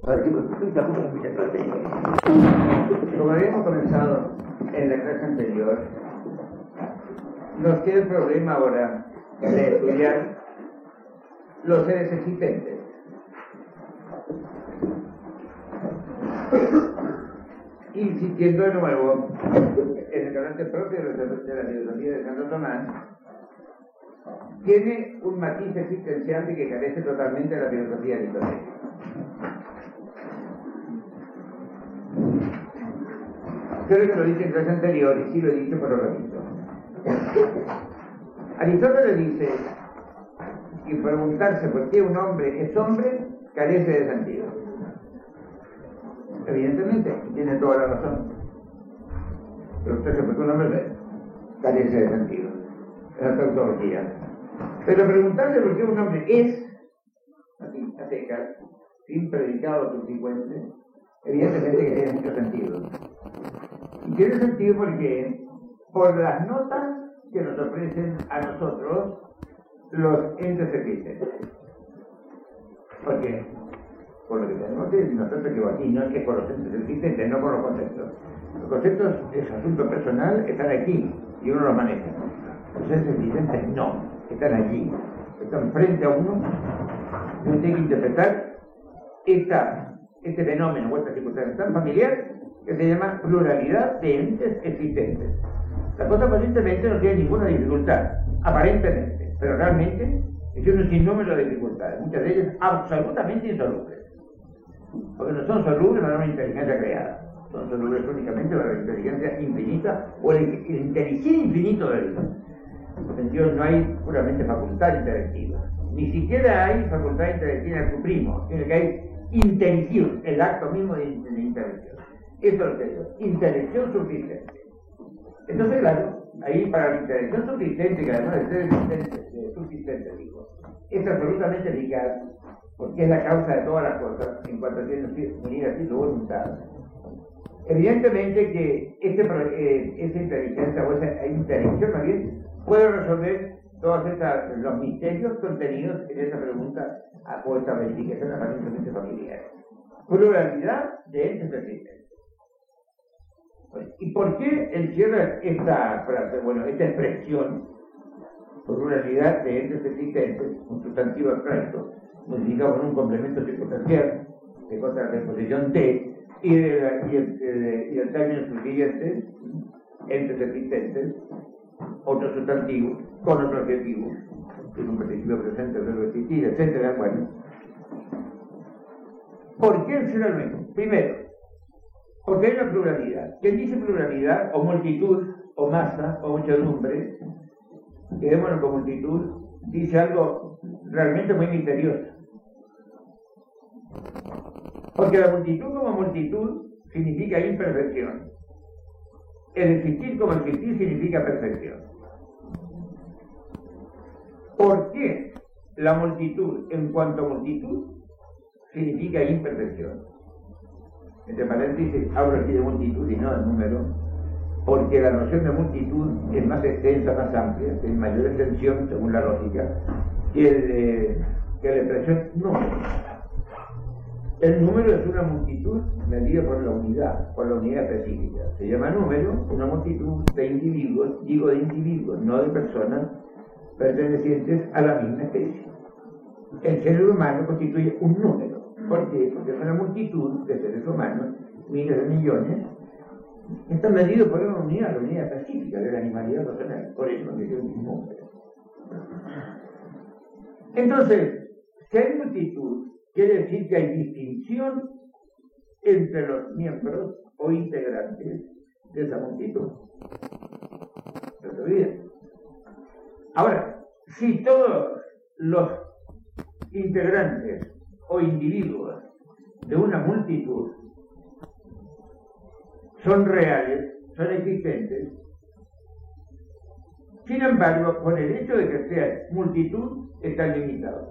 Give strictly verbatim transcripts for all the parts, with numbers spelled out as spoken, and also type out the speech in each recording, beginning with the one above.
Como habíamos comenzado en la clase anterior, nos queda el problema ahora de estudiar los seres existentes. Insistiendo de nuevo en el carácter propio de la filosofía de Santo Tomás, tiene un matiz existencial de que carece totalmente de la filosofía aristotélica. Creo que lo dije en clase anterior y sí lo he dicho, pero lo repito. Aristóteles dice que preguntarse por qué un hombre es hombre carece de sentido. Evidentemente, tiene toda la razón. Preguntarse por qué un hombre es, carece de sentido. Es la tautología. Pero preguntarse por qué un hombre es, así, a secas, sin predicado subsecuente, evidentemente que tiene mucho sentido. Y tiene sentido porque por las notas que nos ofrecen a nosotros los entes existentes. ¿Por qué? Por lo que tenemos que nosotros que aquí no es que por los entes existentes, no por los conceptos. Los conceptos es asunto personal, están aquí y uno los maneja. Los entes existentes no, están allí, están frente a uno y uno tiene que interpretar esta, este fenómeno o esta circunstancia tan familiar que se llama pluralidad de entes existentes. La cosa aparentemente no tiene ninguna dificultad, aparentemente, pero realmente tiene un sinnúmero de dificultades, muchas de ellas absolutamente insolubles. Porque no son solubles para una inteligencia creada, son solubles únicamente para la inteligencia infinita o el, el inteligir infinito de Dios. Porque en Dios no hay puramente facultad intelectiva, ni siquiera hay facultad intelectiva en su primo, sino que hay inteligión, el acto mismo de, de intelección. Eso es lo que es, intelección suficiente. Entonces, claro, ahí para la intelección suficiente, que además de ser existente, subsistente, digo, es absolutamente eficaz, porque es la causa de todas las cosas, en cuanto tiene venir así su voluntad. Evidentemente que este, eh, esa inteligencia o esa intelección más bien puede resolver todos estas, los misterios contenidos en esa pregunta o esta verificación aparentemente familiar. Pluralidad de entes existentes. ¿Y por qué él cierra esta frase, bueno, esta expresión, pluralidad de entes existentes, un sustantivo abstracto, modificado con un complemento circunstancial, de contraposición T, y, de la, y, el, de, y el término subsiguiente, entes existentes, otro sustantivo, con otro adjetivo, que es un participio presente, verbo existir, etcétera, bueno. ¿Por qué el finalmente? Primero, porque hay una pluralidad. ¿Quién dice pluralidad, o multitud, o masa, o muchedumbre? Quedémonos con multitud, dice algo realmente muy misterioso. Porque la multitud como multitud significa imperfección. El existir como existir significa perfección. ¿Por qué la multitud en cuanto a multitud significa imperfección? Entre paréntesis, hablo aquí de multitud y no de número, porque la noción de multitud es más extensa, más amplia, tiene mayor extensión, según la lógica, que, el, eh, que la expresión número. El número es una multitud medida por la unidad, por la unidad específica. Se llama número una multitud de individuos, digo de individuos, no de personas pertenecientes a la misma especie. El género humano constituye un número. ¿Por qué? Porque es una multitud de seres humanos, miles de millones, están medidos por una unidad, la unidad específica de la animalidad racional. Por eso es un número. Entonces, si hay multitud, quiere decir que hay distinción entre los miembros o integrantes de esa multitud. ¿No se olvida? Ahora, si todos los integrantes o individuos de una multitud son reales, son existentes, sin embargo, con el hecho de que sea multitud, están limitados.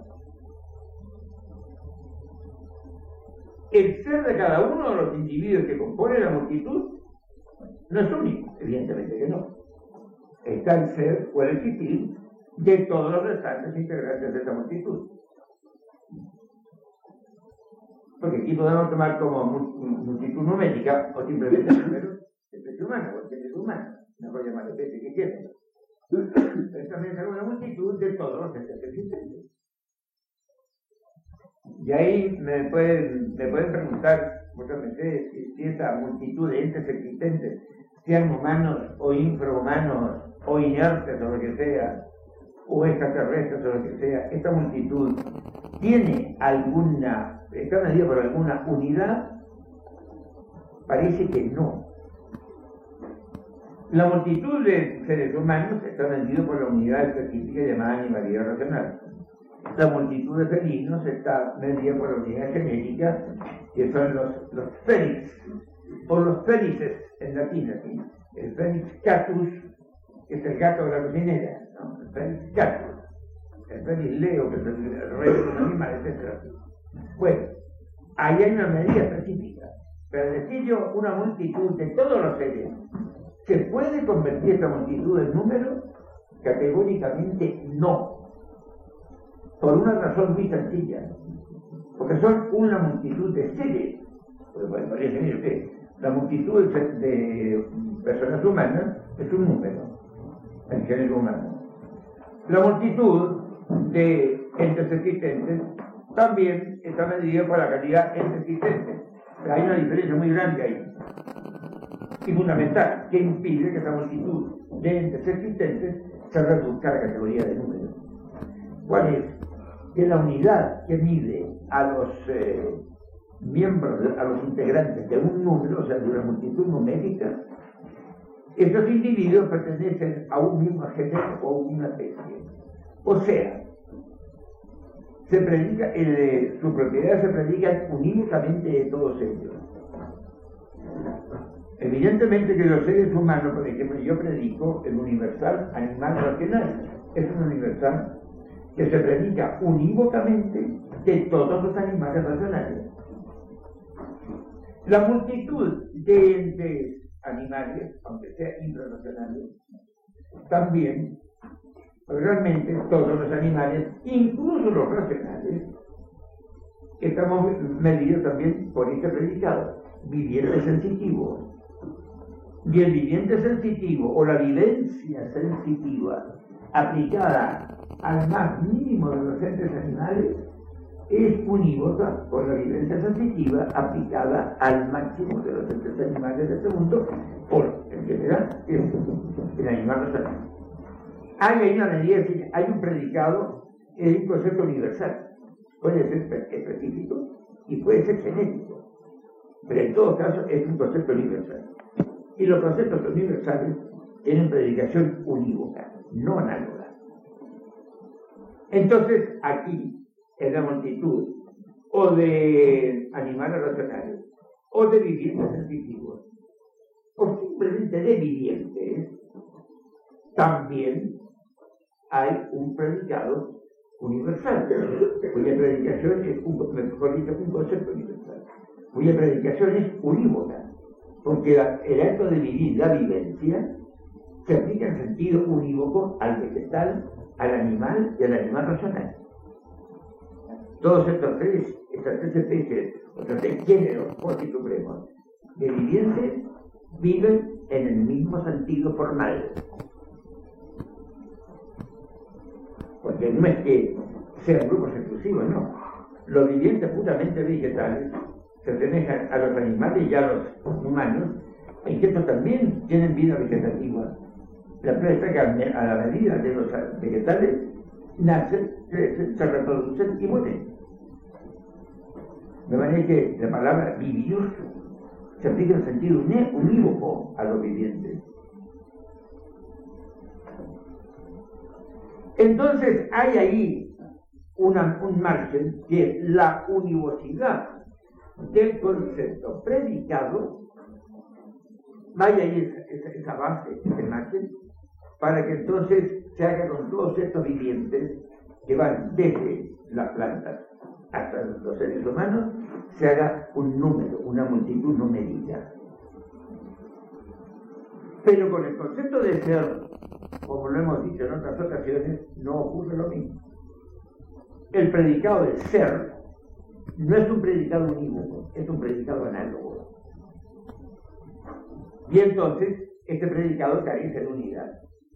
El ser de cada uno de los individuos que componen la multitud no es único, evidentemente que no. Está el ser o el existir de todos los restantes integrantes de esa multitud. porque aquí podemos tomar como multitud numérica o simplemente números de especie humana, o especie humana, no puede llamar especie que quiera. Pero también es una multitud de todos los entes existentes. Y ahí me pueden, me pueden preguntar muchas veces si esa multitud de entes existentes, sean humanos o infrahumanos o inertes o lo que sea, o extraterrestres o lo que sea, esta multitud tiene alguna, está medida por alguna unidad. Parece que no. La multitud de seres humanos está medida por la unidad específica llamada animalidad racional. La multitud de felinos está medida por la unidad genética, que son los, los fénix, o los fénixes en latín, ¿sí? El fénix catus, que es el gato de la cocinera, ¿no? El fénix catus, el fénix leo, que es el rey de los animales, etcétera. Bueno, ahí hay una medida específica, pero decir yo una multitud de todos los seres, ¿se puede convertir esta multitud en número? Categóricamente no. Por una razón muy sencilla, porque son una multitud de seres. Pues bueno, podría decir usted, la multitud de personas humanas es un número, el género humano. La multitud de entes existentes también está medida por la cantidad de entes existentes. Pero hay una diferencia muy grande ahí, y fundamental, que impide que esta multitud de entes existentes se reduzca a la categoría de número. ¿Cuál es? Que la unidad que mide a los eh, miembros, a los integrantes de un número, o sea, de una multitud numérica, estos individuos pertenecen a un mismo género o una especie. O sea, se predica, eh, sus propiedades se predican unívocamente de todos ellos. Evidentemente que los seres humanos, por ejemplo, yo predico el universal animal racional, es un universal que se predica unívocamente de todos los animales racionales. La multitud de entes animales, aunque sean infrarracionales, también, realmente todos los animales, incluso los racionales, estamos medidos también por este predicado, viviente sensitivo. Y el viviente sensitivo o la vivencia sensitiva aplicada al más mínimo de los entes animales es unívoca con la vivencia sensitiva aplicada al máximo de los entes animales de este mundo, por, en general, el, el animal racional. Hay ahí una medida, hay un predicado, es un concepto universal, puede ser específico y puede ser genético, pero en todo caso es un concepto universal. Y los conceptos universales tienen predicación unívoca, no análoga. Entonces, aquí, en la multitud, o de animales racionales, o de vivientes sensitivos, o simplemente de vivientes, también hay un predicado universal, cuya predicación es un, mejor dicho, un concepto universal, cuya predicación es unívoca, porque la, el acto de vivir, la vivencia, se aplica en sentido unívoco al vegetal, al animal y al animal racional. Todos estos tres, estas tres especies, estos tres géneros cuasi supremos de vivientes viven en el mismo sentido formal. Porque no es que sean grupos exclusivos, no. Los vivientes puramente vegetales se asemejan a los animales y a los humanos, en que estos también tienen vida vegetativa. La prueba está que a la medida de los vegetales nacen, crecen, se reproducen y mueren. De manera que la palabra vivir se aplica en sentido unívoco a los vivientes. Entonces hay ahí una, un margen que es la univocidad del concepto predicado. Vaya ahí esa, esa, esa base, ese margen, para que entonces se haga con todos estos vivientes que van desde las plantas hasta los seres humanos, se haga un número, una multitud numérica. Pero con el concepto de ser, como lo hemos dicho en otras ocasiones, no ocurre lo mismo. El predicado de ser no es un predicado unívoco, es un predicado análogo. Y entonces, este predicado carece de unidad.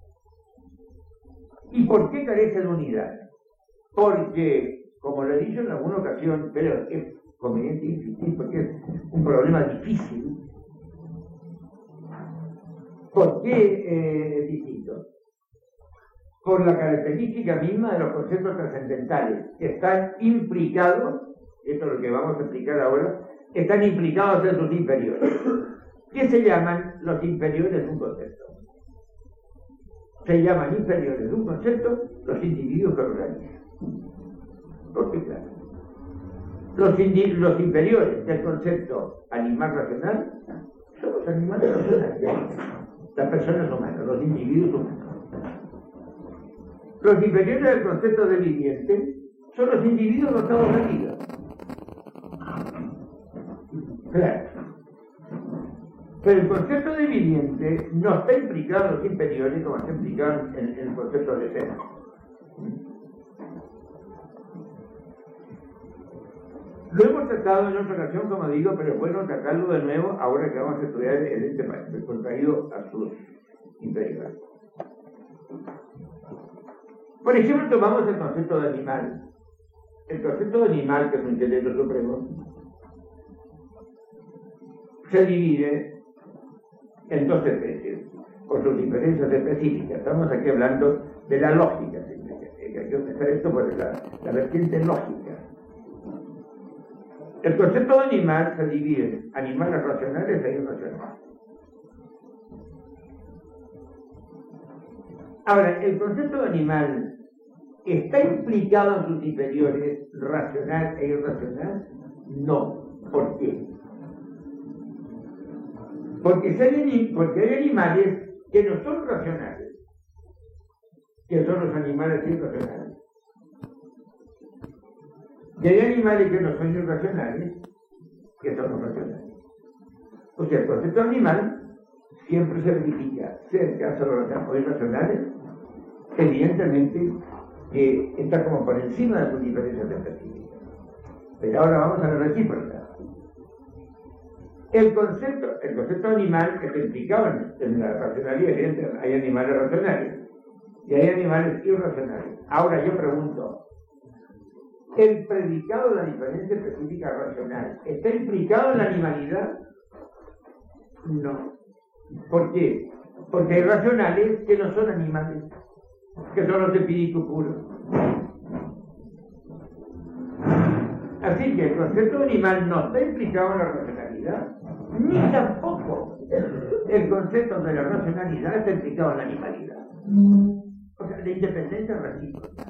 ¿Y por qué carece de unidad? Porque, como lo he dicho en alguna ocasión, pero es conveniente insistir porque es un problema difícil. ¿Por qué eh, es distinto? Por la característica misma de los conceptos trascendentales, que están implicados, esto es lo que vamos a explicar ahora, están implicados en sus inferiores. ¿Qué se llaman los inferiores de un concepto? Se llaman inferiores de un concepto los individuos que lo organizan. ¿Por qué? Claro. Los, los inferiores del concepto animal racional son los animales racionales, las personas humanas, los individuos humanos. Los inferiores del concepto de viviente son los individuos dotados de vida. Claro. Pero el concepto de viviente no está implicado en los inferiores como está implicado en, en el concepto de ser. Lo hemos tratado en otra ocasión, como digo, pero es bueno tratarlo de nuevo ahora que vamos a estudiar el tema contraído a sus inferiores. Por ejemplo, tomamos el concepto de animal. El concepto de animal, que es un intelecto supremo, se divide en dos especies, con sus diferencias específicas. Estamos aquí hablando de la lógica. Hay que pensar esto por la, la vertiente lógica. El concepto de animal se divide en animales racionales e irracionales. Ahora, el concepto de animal está implicado en sus inferiores racional e irracional. No. ¿Por qué? Porque, si hay, porque hay animales que no son racionales, que son los animales irracionales. Y hay animales que no son irracionales, que son los racionales. O sea, el concepto animal siempre se verifica, sea el caso de los irracionales, evidentemente que está como por encima de sus diferencias específicas. Pero ahora vamos a la recíproca. El concepto, el concepto animal que se implicaba en la racionalidad, hay animales racionales y hay animales irracionales. Ahora yo pregunto, ¿el predicado de la diferencia específica racional está implicado en la animalidad? No. ¿Por qué? Porque hay racionales que no son animales, que son los de espíritu puro. Así que el concepto de animal no está implicado en la racionalidad, ni tampoco el concepto de la racionalidad está implicado en la animalidad. O sea, la independencia recíproca.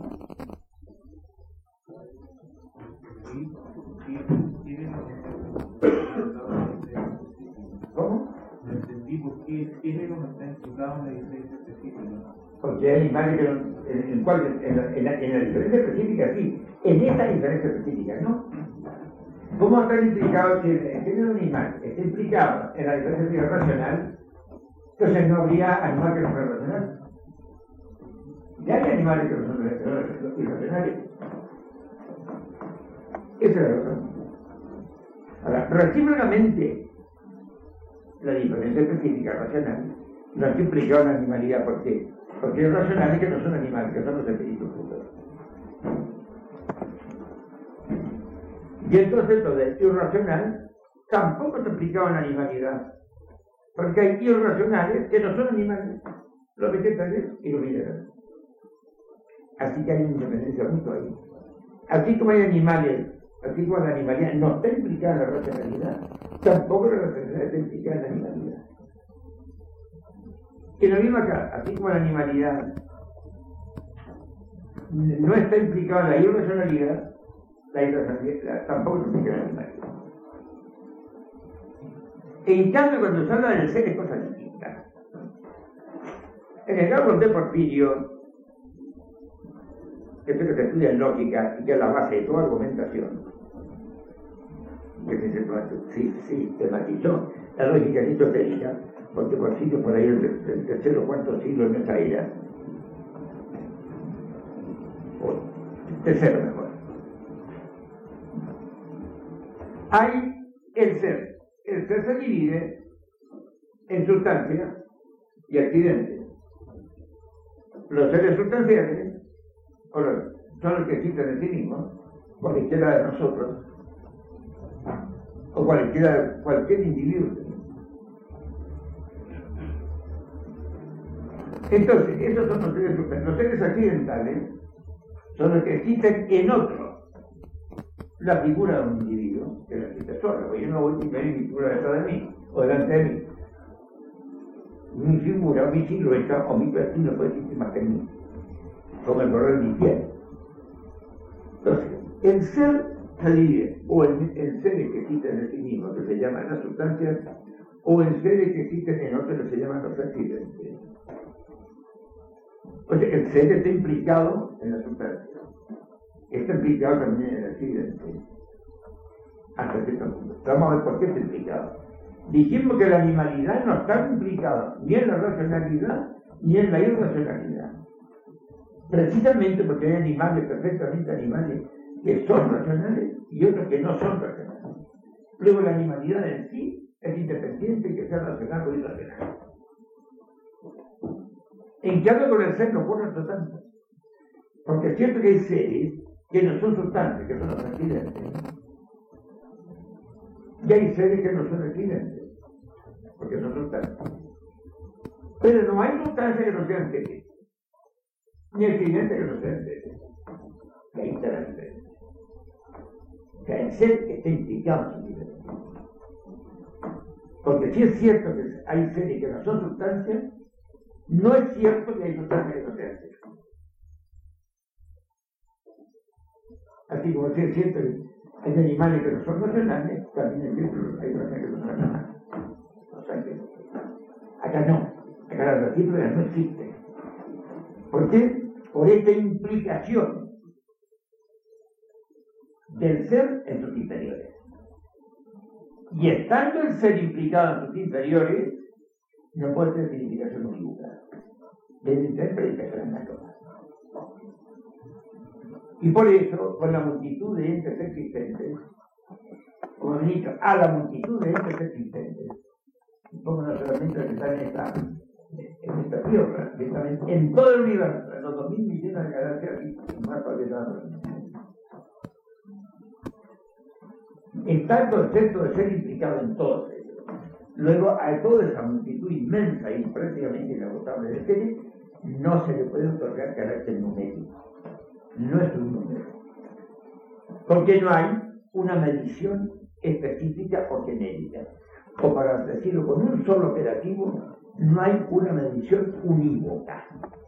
¿Cómo? No entendí por qué tiene como está implicado en la diferencia específica. Porque hay animales que en, en, en, cual, en, la, en, la, en la diferencia específica sí, en esta diferencia específica no. ¿Cómo está implicado si el género animal está implicado en la diferencia racional? Entonces no habría animal que no sea racional. Ya hay animales que no son irracionales. Esa es la razón. Ahora, recíprocamente, la diferencia específica racional no está implicada en la animalidad. ¿Por qué? Porque hay racionales que no son animales, que son los espíritus puros. Y el concepto de irracional tampoco está implicado en la animalidad. Porque hay irracionales que no son animales, los vegetales y los minerales. Así que hay una independencia mutua ahí. Así como hay animales, así como la animalidad no está implicada en la racionalidad, tampoco la racionalidad está implicada en la animalidad. Y lo mismo acá, así como la animalidad no está implicada en la irracionalidad, la irracionalidad tampoco está implicada en la animalidad. En cambio, cuando se habla del ser es cosa distinta. En el caso de Porfirio, que es que se estudia en lógica y que es la base de toda argumentación, que se sistematizó la lógica aristotélica, porque Porfirio por ahí el, el tercer o cuarto siglo de nuestra era, o tercero mejor, hay el ser. El ser se divide en sustancia y accidente. Los seres sustanciales o los, son los que existen en sí mismos, cualquiera de nosotros, o cualquiera, cualquier individuo. Entonces, esos son los seres sustanciales. Los seres accidentales son los que existen en otro. La figura de un individuo que no existe solo, porque yo no voy a ver mi figura detrás de mí o delante de mí. Mi figura, o mi silueta, o mi perfil no puede existir más que en mí, como el color de mi piel. Entonces, el ser se divide o en, en seres que existen en sí mismos, que se llaman las sustancias, o en seres que existen en otros, que se llaman los accidentes. O sea, el ser está implicado en la sustancia. Está implicado también en el accidente. Hasta cierto punto. Vamos a ver por qué está implicado. Dijimos que la animalidad no está implicada ni en la racionalidad ni en la irracionalidad. Precisamente porque hay animales, perfectamente animales, que son racionales y otros que no son racionales. Luego la animalidad en sí es independiente, que sea racional o irracional. En cambio con el ser no ocurre tanto. Porque es cierto que hay seres que no son sustancias, que son los accidentes. Y hay seres que no son accidentes, porque son sustancias. Pero no hay sustancias que no sean seres, ni accidentes que no sean seres. Que ahí está la diferencia. Que el ser está implicado en su diferencia. Porque si es cierto que hay seres que no son sustancias, no es cierto que hay sustancias que no sean seres. Así como si es cierto que hay animales que no son racionales, también es cierto que hay racionales que no son racionales. O sea que acá no, acá la recíproca no existe. ¿Por qué? Por esta implicación del ser en sus interiores. Y estando el ser implicado en sus interiores, no puede ser significación unívoca. Debe ser predicación en la cosa. Y por eso, con la multitud de entes existentes, como he dicho, a la multitud de entes existentes, como no solamente los que están en esta, en esta tierra, que están en todo el universo, en los dos mil millones de galaxias y más paletados. Está el concepto de ser implicado en todos ellos. Luego, a toda esa multitud inmensa y prácticamente inagotable de seres, no se le puede otorgar carácter numérico. No es un número. Porque no hay una medición específica o genérica. O para decirlo con un solo operativo, no hay una medición unívoca.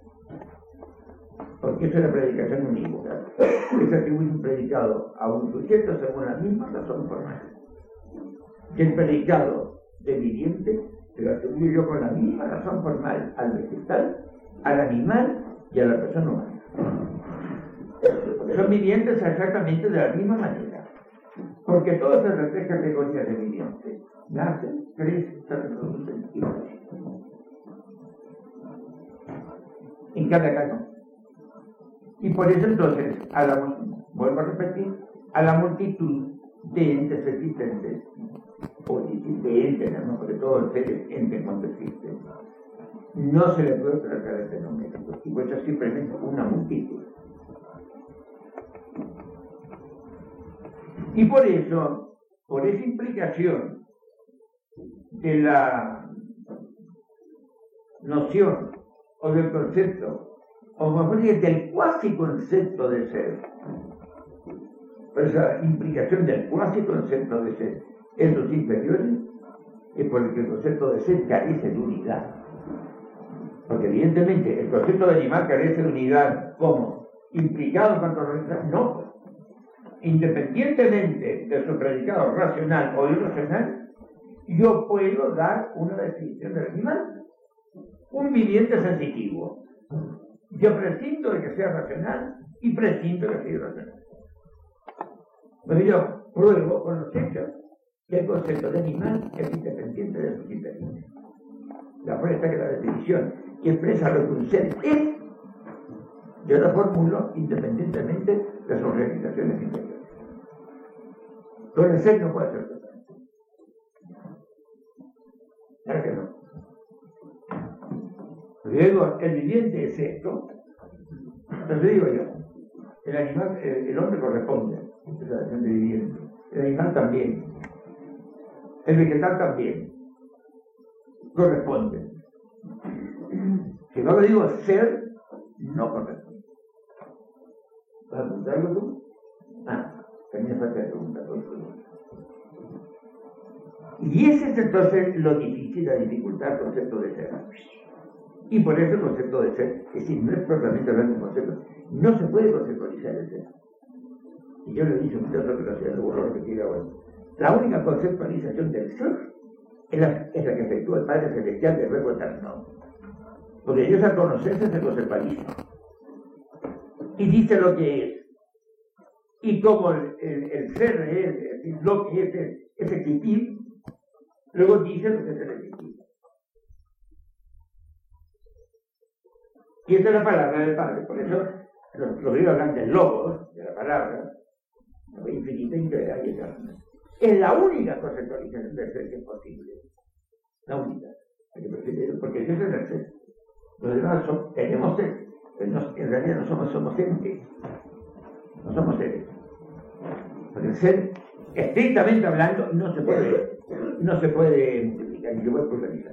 Porque eso es la predicación unívoca. Es atribuir un predicado a un sujeto según la misma razón formal. Y el predicado de viviente se lo atribuyo yo con la misma razón formal al vegetal, al animal y a la persona humana. Son vivientes exactamente de la misma manera, porque todas esas tres categorías de vivientes nacen, crecen, se reproducen y mueren. En cada caso. Y por eso entonces, a la, vuelvo a repetir, a la multitud de entes existentes, o de entes, no, porque todos seres entes cuando existen, no se le puede tratar de fenómeno, y pues es simplemente una multitud. Y por eso, por esa implicación de la noción o del concepto, o mejor dicho, del cuasi concepto de ser, por esa implicación del cuasi concepto de ser en los inferiores, es porque el concepto de ser carece de unidad. Porque evidentemente el concepto de animal carece de unidad, ¿cómo? Implicado en cuanto a realidad, no. Independientemente de su predicado racional o irracional, yo puedo dar una definición del animal. Un viviente sensitivo. Yo prescindo de que sea racional y prescindo de que sea irracional. Pero yo pruebo con los hechos que el concepto de animal es independiente de sus interiores. La prueba está que la definición que expresa lo que un ser es, yo la formulo independientemente de sus realizaciones interiores. Con el ser no puede ser total. Claro que no. Pero yo digo, el viviente es esto. Entonces digo yo, el animal, el, el hombre corresponde a la acción de viviente. El animal también. El vegetal también. Corresponde. Si no lo digo ser, no corresponde. ¿Vas a preguntar algo tú? Ah, también falta de preguntar. Y ese es entonces lo difícil, la dificultad del concepto de ser. Y por eso el concepto de ser, es decir, no es propiamente hablando de concepto, no se puede conceptualizar el ser. Y yo lo he dicho muchas otras ocasiones, lo vuelvo a repetir ahora. La única conceptualización del ser es la, es la que efectúa el Padre Celestial del Verbo Eterno. Porque Dios al conocerse se conceptualiza. Y dice lo que es. Y como el, el, el ser es, es decir, lo que es, es, es existir, luego dice lo que es el existir. Y esta es la palabra del Padre. Por eso los, los griegos hablan del logos, de la palabra, la infinita, integral y eterna. Es la única conceptualización del ser que es posible. La única. Porque Dios es el ser. Los demás son, tenemos ser, pero no, en realidad no somos, somos entes. No somos seres. Porque el ser, estrictamente hablando, no se puede, no se puede multiplicar, ni se puede pulverizar.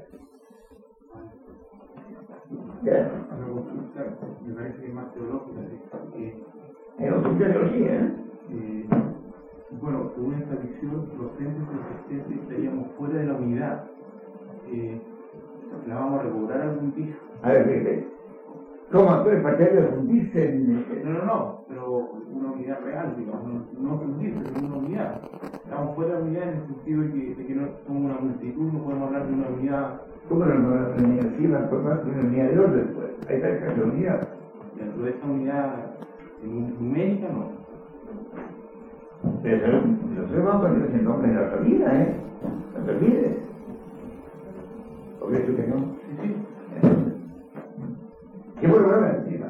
¿Ya? Una consulta, me parece que es más teológica. Es otra teología, ¿eh? Eh, bueno, según esta visión, los entes de existencia estaríamos fuera de la unidad. Eh, ¿La vamos a recobrar algún día? A ver, fíjate. ¿Cómo actúa el papel de fundirse en...? No, no, no, pero una unidad real, digamos, no, no fundirse, sino una unidad. Estamos fuera de la unidad en el sentido de que, de que no somos una multitud, no podemos hablar de una unidad. ¿Cómo no la unidad? Sí, van a formar una unidad de orden, pues. Ahí está el caso de unidad. Dentro de esa unidad numérica, no. Pero los seres vamos a poner el nombre de la otra vida, ¿eh? No te olvides. ¿O crees tú que no? Sí, sí. ¿Qué bueno hablar encima?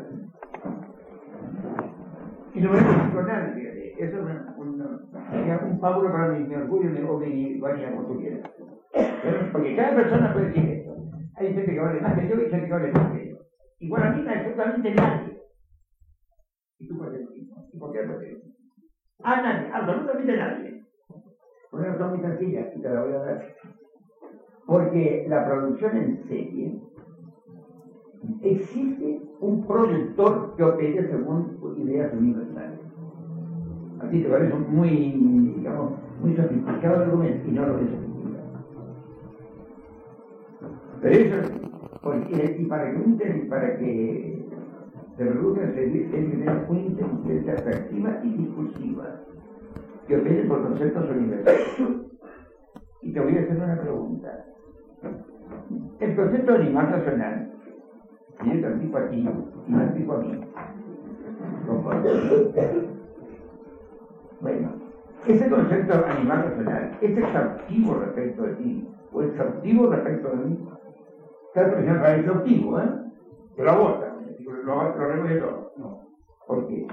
Y no me voy con nadie, fíjate. Eso es una, una, un fábulo para mi, mi orgullo o mi vanidad, como tú quieras. Porque cada persona puede decir esto. Hay gente que vale más que yo y gente que vale más que yo. Igual a mí no hay absolutamente nadie. ¿Y tú por qué lo mismo? ¿Y por qué lo mismo? A nadie, absolutamente nadie. Por una razón muy sencilla, y te la voy a dar. Porque la producción en serie, existe un productor que opere según ideas universales. A ti te parece muy, digamos, muy sofisticado el argumento, y no lo es sofisticado. Pero eso, porque, y para que un para que se produzca se tiene que tener una inteligencia atractiva y discursiva que opere por conceptos universales. Y te voy a hacer una pregunta. El concepto de animal racional, y yo te explico a ti, y me explico a mí. Bueno, ese concepto animal racional es exhaustivo respecto de ti, o exhaustivo respecto de mí. Claro, por ejemplo, es exhaustivo, ¿eh? Te lo aborta, lo, lo remueve todo. No. ¿Por qué?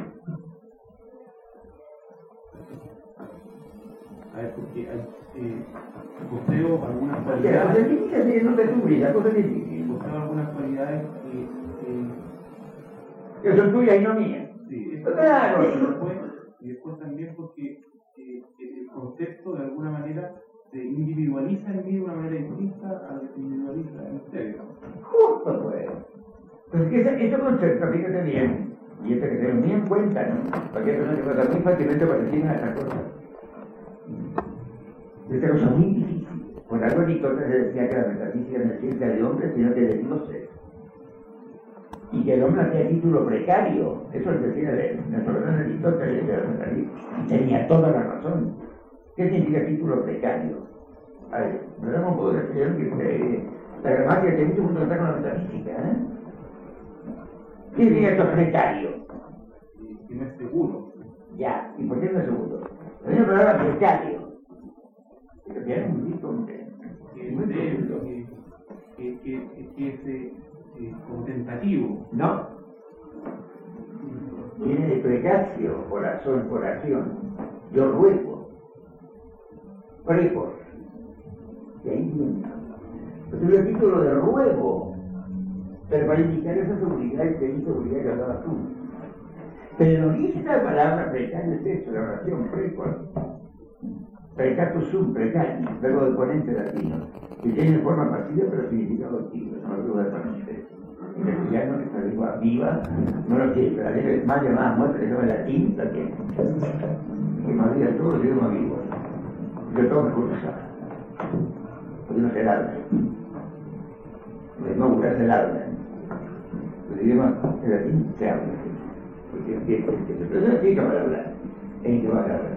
A ver, porque eh, poseo algunas La cualidades. cosa difícil no te cubre, la cosa difícil. Poseo algunas cualidades que. Eh, que son tuyas y no mías. Sí, eso, claro. Y después, y después también porque eh, el concepto de alguna manera se individualiza en mí de una manera distinta a lo que se individualiza en ustedes. Justo, pues. Pues que ese, ese concepto, fíjate bien, y este que tenemos muy en cuenta, ¿no? Porque eso no se pasa muy fácilmente por encima de esa cosa. Esta cosa muy difícil. Por algo Aristóteles decía que la metafísica no es ciencia de hombres, sino que de dioses. Y que el hombre hacía título precario. Eso es decir, nuestro gran Aristóteles de la metafísica. Tenía toda la razón. ¿Qué significa título precario? A ver, no me puedo decir que la gramática tiene mucho que ver con la metafísica, ¿eh? ¿Qué significa esto precario? Que no es seguro. Ya, ¿y por qué no es seguro? Hay una palabra precario. Que tiene un grito, hombre. Que que que que es eh, como tentativo. No. Viene de precacio, oración, oración. Yo ruego. precoz. Y ahí viene. Entonces el título de ruego, pero para indicar esa seguridad y esa inseguridad que hablabas tú. Pero esta palabra precario es esto, la oración precoz. Precatus sum precari, verbo de ponente latino, que tiene forma pasiva pero significado activo, no lo de ponente. En castellano, esta lengua viva, no lo quiere, pero la lengua más llamada muestra que se llama latín también. Que más bien todos los idiomas vivos. Yo todo me cursa. Porque no se habla. No buscar se habla. El idioma en latín se habla. Porque pero no tiene que hablar. En que va a hablar.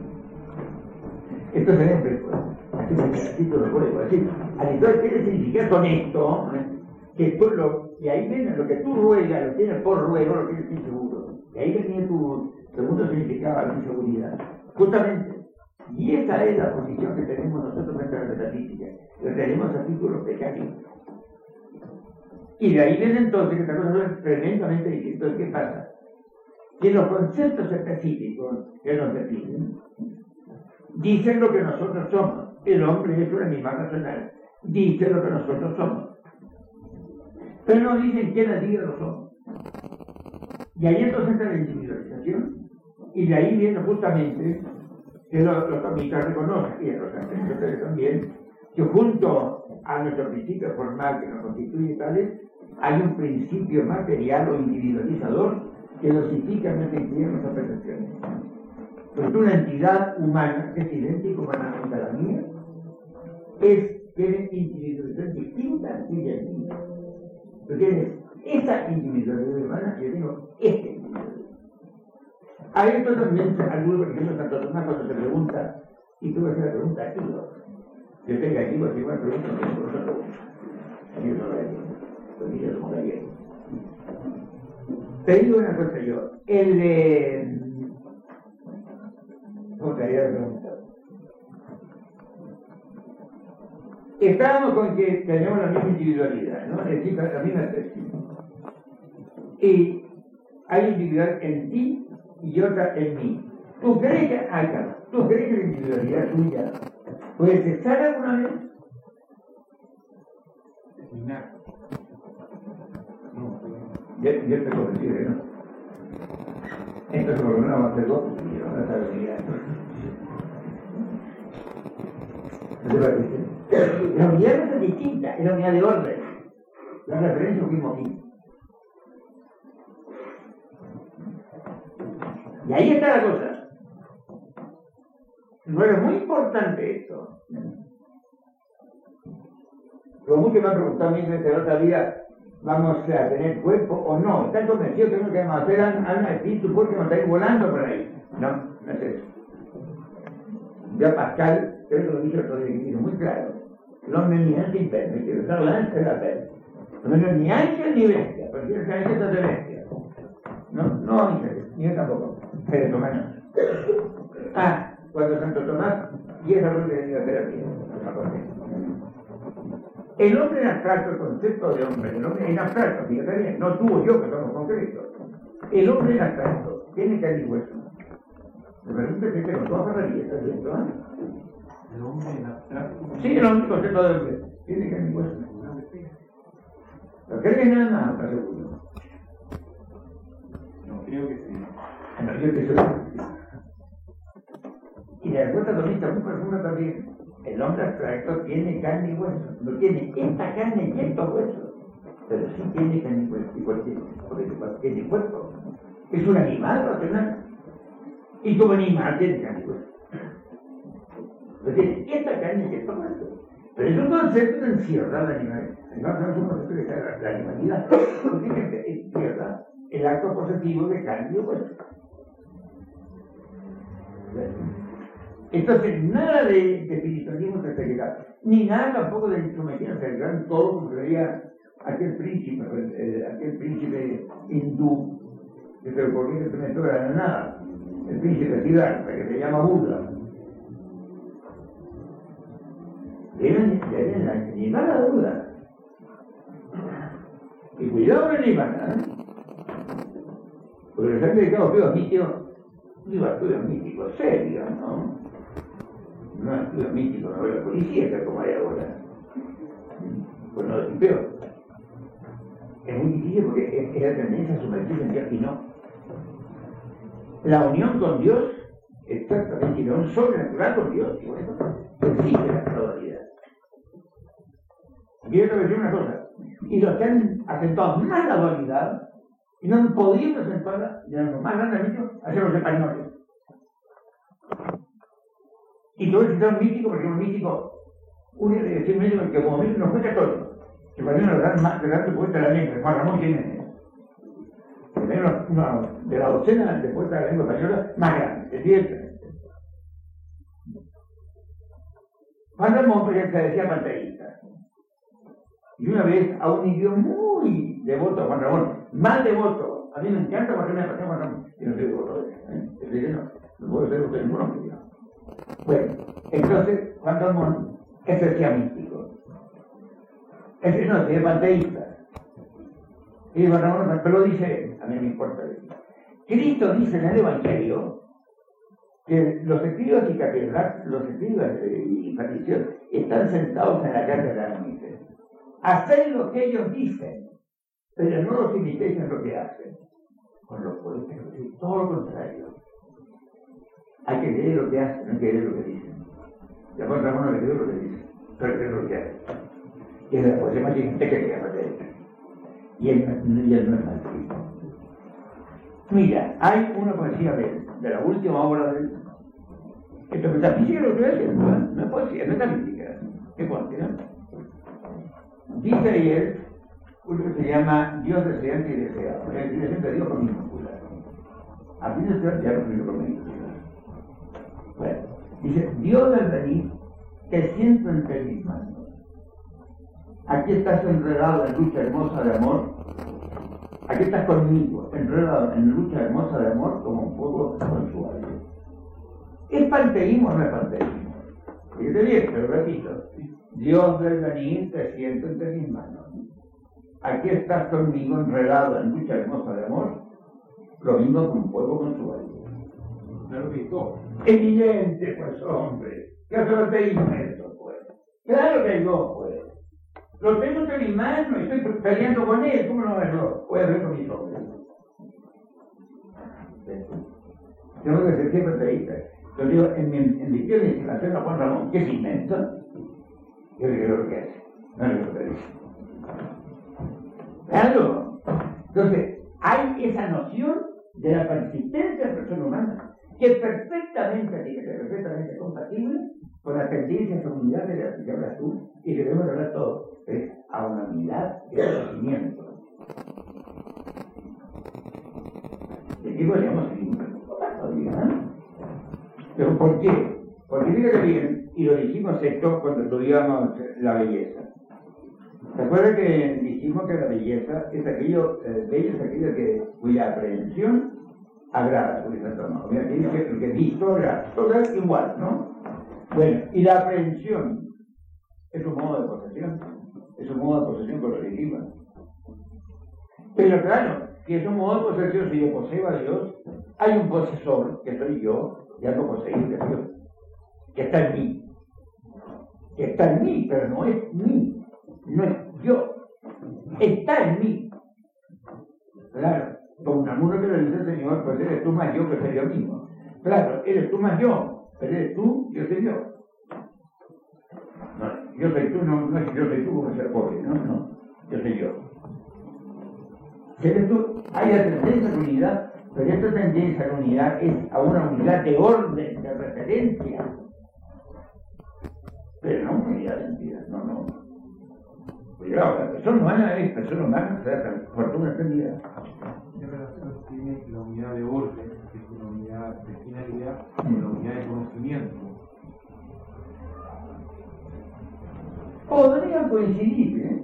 Esto se ve precoz. Así es el título de juego. Así, entonces quiere significar con esto, que tú lo, y ahí viene lo que tú ruegas, lo tienes por ruego, lo tienes sin seguro. Y ahí viene tu segundo significado, la inseguridad. Justamente. Y esa es la posición que tenemos nosotros en nuestra metafísica. Lo tenemos a título precario. Y de ahí viene entonces que esta cosa es tremendamente difícil. Entonces, ¿qué pasa? Que los conceptos específicos que nos definen dicen lo que nosotros somos. El hombre es un animal racional. Dice lo que nosotros somos. Pero no dicen qué medida lo somos. Y ahí entonces entra la individualización. Y de ahí viene justamente que los, los tomistas reconocen, y los anteriores también, que junto a nuestro principio formal que nos constituye tales, hay un principio material o individualizador que dosifica nuestra interior nuestras percepciones. Pues una entidad humana que es idéntica humanamente a la mía, es, tiene individualidad distinta y de mí. Pero tienes esa individualidad humana y yo tengo este individualidad. A esto también, algunos, por ejemplo, Santo Tomás cuando se pregunta, y tú vas a hacer la pregunta aquí, ¿no? Yo tengo aquí, voy a hacer una pregunta, no tengo otra pregunta. Yo no la digo, porque yo somos gallegos. Te digo una cosa yo, el eh, ¿cómo te haría la pregunta? Estábamos con que tenemos la misma individualidad, ¿no? Es decir, la misma especie. Y hay individualidad en ti y otra en mí. ¿Tú crees que, acá, ¿tú crees que la individualidad tuya puede cesar alguna vez? No. Yo, yo te convencí de que no. Entonces por lo menos vamos a hacer dos y no vas a venir. ¿No te parece? La unidad no es distinta, es la unidad de orden. La referencia es mismo aquí. Y ahí está la cosa. No es muy importante esto. Lo mucho me han preguntado a mí desde el otro día, ¿vamos a tener cuerpo o no? ¿Están convencidos que no que vamos a hacer alma, espíritu, porque nos estáis volando por ahí? No, no es eso. Ya Pascal, creo que lo dice otro día, que dice muy claro. El hombre ni es imperme, que usar la ansia de la fe. No es ni ángel ni bestia, porque es ángel de bestia. No, no ángeles, ni yo tampoco. Seres humanos. Ah, cuando Santo Tomás, y esa fue que venía a terapia. El hombre en abstracto, el concepto de hombre, el hombre en abstracto, fíjate bien, no tú o yo que somos concretos. El hombre en abstracto tiene carne y hueso. Me pregunta que tengo toda ferrería, ¿estás viendo? ¿Eh? El hombre en abstracto. Sí, el hombre concepto de hombre tiene carne y hueso. ¿Lo crees que nada más? ¿Estás seguro? No, creo que sí. No, yo que soy. Y la respuesta tomista muy profunda también. El hombre abstracto tiene carne y hueso. No tiene esta carne y estos huesos. Pero sí tiene carne y hueso. ¿Y por qué? Porque tiene cuerpo. Es un animal racional. Y como animal tiene carne y hueso. Pero tiene esta carne y estos huesos. Pero es un concepto que encierra al animal. No, no es un concepto que encierra la animalidad. Porque encierra el acto posesivo de carne y hueso. Entonces, nada de, de espiritualismo certificado, ni nada tampoco de instrumentismo certificado, todo como creía aquel príncipe, el, aquel príncipe hindú, que se le ocurrió que se metió de la nada, el príncipe Siddhartha, que se llama Buda. Era la nirvana de Buda. Y cuidado con el nirvana, ¿eh? Porque les han dedicado a estudios místicos, digo, estudios místicos serios, ¿no? no es estudio místico, no es la policía, como hay ahora. Pues no es peor. Es muy difícil porque es, es la tendencia a sumergirse en Dios y no. La unión con Dios, exactamente, la unión sobrenatural con Dios, y bueno, existe la totalidad. Aquí yo te voy a decir una cosa, y los que han acentuado más la dualidad, y no han podido acentuarla, ya los más grandes místicos, a ser los españoles. Y todo el sistema místico, porque un místico, un decir místico que como místico no fue católico, que para mí uno de los más grandes poetas de la lengua, Juan Ramón Jiménez. Primero, uno de la docena de poetas de la lengua española más grande, evidentemente. Juan Ramón, porque se decía panteísta. Y una vez a un indio muy devoto, Juan Ramón, más devoto, a mí me encanta porque me apasiona Juan Ramón, yo no soy devoto de él, ¿eh? Es decir, no, no puedo ser usted ninguno que diga. Bueno, entonces Juan Ramón es decía místico. Es decir, no, es panteísta. Y Juan Ramón, pero lo dice él, a mí me importa decir. Cristo dice en el Evangelio que los escribas y catedráticos, los escribas y fariseos están sentados en la cátedra y dicen: haced lo que ellos dicen, pero no los imitéis en lo que hacen. Con los poetas es todo lo contrario. Hay que leer lo que hacen, no hay que leer lo que dicen. Y a Juan Ramón no le creo lo que dice, pero leer lo que hacen. Y es de la poesía más gente que llega a leer. Y él, y él no es mal tipo. Mira, hay una poesía de él, de la última obra de él. Esto es metafísica lo que estoy haciendo, ¿eh? No es poesía, es metafísica. ¿Qué poesía? Dice ahí él uno que se llama Dios deseante y deseado. Es decir, siempre Dios con minúsculas. A mí no se ya lo primero con minúsculas. Bueno, dice: Dios del venir, te siento entre mis manos. Aquí estás enredado en lucha hermosa de amor. Aquí estás conmigo, enredado en lucha hermosa de amor como un fuego consuelo. ¿Es panteísmo o no es panteísmo? Fíjate bien, pero repito. Dios del venir, te siento entre mis manos. Aquí estás conmigo enredado en lucha hermosa de amor, lo mismo con un fuego consuelo. Claro que todo. Evidente, pues, hombre. ¿Qué hace panteísmo eso, pues? Claro que no, pues. Lo tengo entre mis manos y estoy peleando con él. ¿Cómo no verlo? Voy a ver con mis ojos. Tengo que ser siempre panteísta. Yo digo, en mi, en mi tío de instalación a Juan Ramón, ¿qué se inventa? Yo creo lo que hace. No es lo que dice. Claro. Entonces, hay esa noción de la persistencia de la persona humana que perfectamente, tiene que ser perfectamente compatible con la tendencia a unidad de la que hablas tú y que debemos hablar todos. Es a una unidad de conocimiento. ¿De qué podríamos seguir? ¿Pero por qué? Porque fíjate bien, y lo dijimos esto cuando estudiamos la belleza. ¿Se acuerdan que dijimos que la belleza es aquello, eh, bello es aquello que, cuya aprehensión agrada, por ejemplo, ¿no? Mira, que dice que visto agrada, todo es igual, ¿no? Bueno, y la aprehensión es un modo de posesión, es un modo de posesión con lo que dijimos. Pero claro, si es un modo de posesión, si yo poseo a Dios, hay un posesor, que soy yo, y algo poseído de Dios, que está en mí, que está en mí, pero no es mí, no es yo, está en mí. Claro, como un amor que le dice el Señor, pues eres tú más yo que soy yo mismo. Claro, eres tú más yo, pero eres tú, yo soy yo. No, yo soy tú, no, no es yo soy tú como ser pobre, no, no, yo soy yo. Si eres tú, hay la tendencia a la unidad, pero esta tendencia a la unidad es a una unidad de orden, de referencia. Pero no una unidad de entidad, no, no. Cuidado, la persona humana es persona humana, o sea, fortuna entendida. ¿Qué relación tiene la unidad de orden, que es una unidad de finalidad, con la unidad de conocimiento? Podrían coincidir, ¿eh?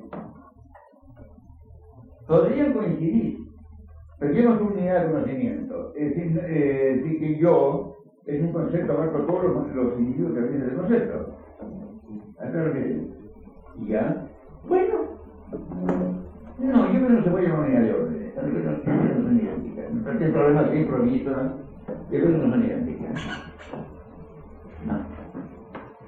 Podrían coincidir. Pero tenemos una unidad de conocimiento. Es decir, eh, decir que yo es un concepto abarca todos los, los individuos que vienen del concepto. ¿Hasta lo que ¿Y ya? Bueno. No, yo creo que no se puede llamar unidad de orden. Yo creo que no, no son idénticas. Me parece el problema es improviso, ¿no? Yo creo que no son idénticas. No.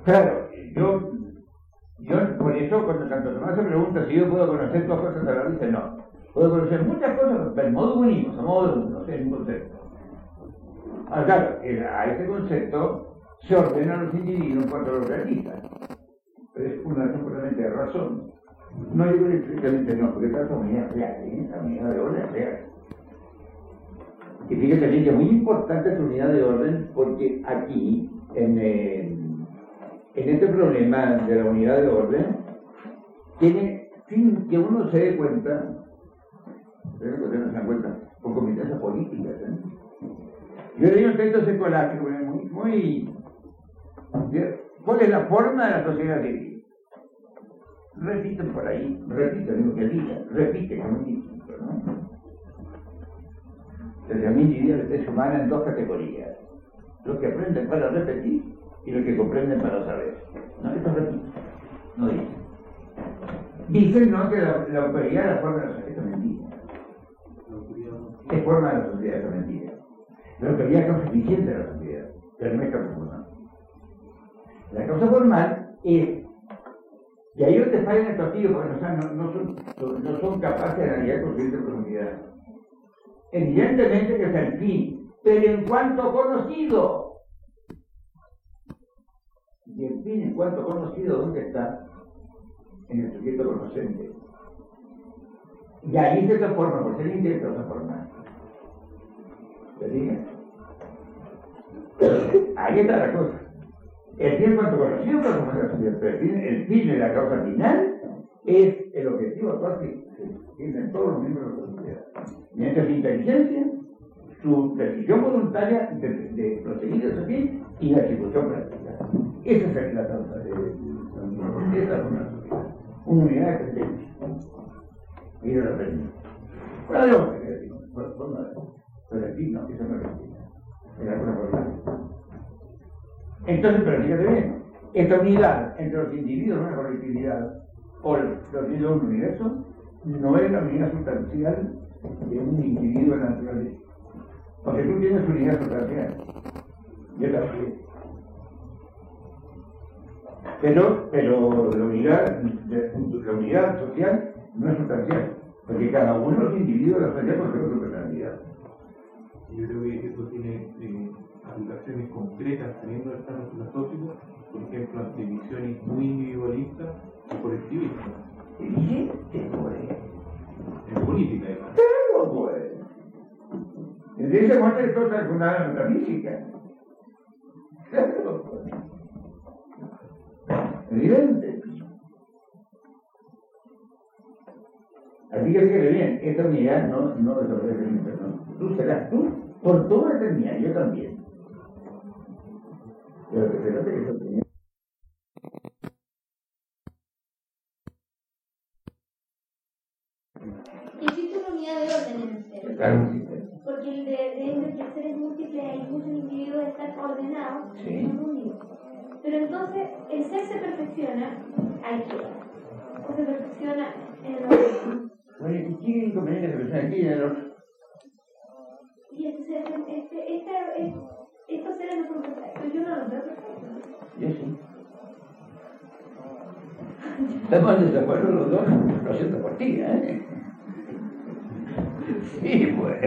Claro, yo, yo por eso cuando Santo Tomás se pregunta si yo puedo conocer todas cosas de la dice no. Puedo conocer muchas cosas, pero en modo unimos, a modo de uno, en un concepto. Ah, claro, a ese concepto se ordenan los individuos cuando lo realizan. Pero es una simplemente razón. No digo estrictamente no, porque esta es una unidad real, ¿eh? La unidad de orden es real. Y fíjate también que es muy importante esta unidad de orden porque aquí, en, eh, en este problema de la unidad de orden, tiene, sin que uno se dé cuenta, pero que ustedes no se dan cuenta, con competencias políticas. ¿eh? Yo leí un texto escolástico muy, muy... ¿Cuál es la forma de la sociedad civil? Repiten por ahí, repiten lo que digan, repiten con un distinto, ¿no? Desde a mí diría la especie humana en dos categorías. Los que aprenden para repetir y los que comprenden para saber. No, esto repite, no dicen. Dicen, ¿no?, que la, la autoridad es la forma de la sociedad, es mentira. Es forma de la sociedad, es mentira. La autoridad es causa eficiente de la sociedad, pero no es causa formal. La causa formal es, y ahí no te fallan estos tíos porque no, no, no, son, no son capaces de analizar con suficiente profundidad. Evidentemente que es el fin, pero en cuanto conocido. Y el fin en cuanto conocido, ¿dónde está? En el sujeto conocente. Y ahí se transforma, por ser indirecto se transforma. ¿Te digas? Ahí está la cosa. El fin en cuanto conocido, pero el fin, el fin de la causa final es el objetivo actual que tienen todos los miembros de la sociedad. Mientras su inteligencia, su decisión voluntaria de, de proseguir ese fin y la ejecución práctica. Esa es la causa de la unidad. Esa es una sociedad. Una unidad de creencia. Y de la premia. Por la de hombre, que decimos. Pero aquí no, eso no es mentira. Era una forma. Entonces, pero fíjate bien, esta unidad entre los individuos de una colectividad o los individuos de un universo no es la unidad sustancial de un individuo en la naturaleza. Porque tú tienes unidad sustancial. Yo también. Pero, pero la unidad, la unidad social no es sustancial. Porque cada uno de los individuos de la sociedad posee su personalidad. Yo creo que eso tiene eh, aplicaciones concretas teniendo el plano filosófico, por ejemplo, ante visiones muy individualistas y colectivistas. ¿Y qué pues? En política, además. Claro, pues. Desde ese momento que todo está fundado en la física. Claro, pues. Evidente. Así que fíjate bien, esta unidad no, no desaparece en persona. Tú serás tú por toda la eternidad, yo también. Pero que se trata que eso tenía. Existe una unidad de orden en el ser. Claro, sí. Porque el de, de, de seres múltiples hay muchos individuos que están ordenados sí. en un único. Pero entonces el ser se perfecciona aquí. O se perfecciona en el orden. Bueno, ¿y qué inconveniente se presenta aquí en el otro? Y este, este, este, este, estos seres no son perfectos. Yo no los veo perfectos. Yo sí. Estamos en desacuerdo los dos, lo siento por ti, ¿eh? Sí, pues.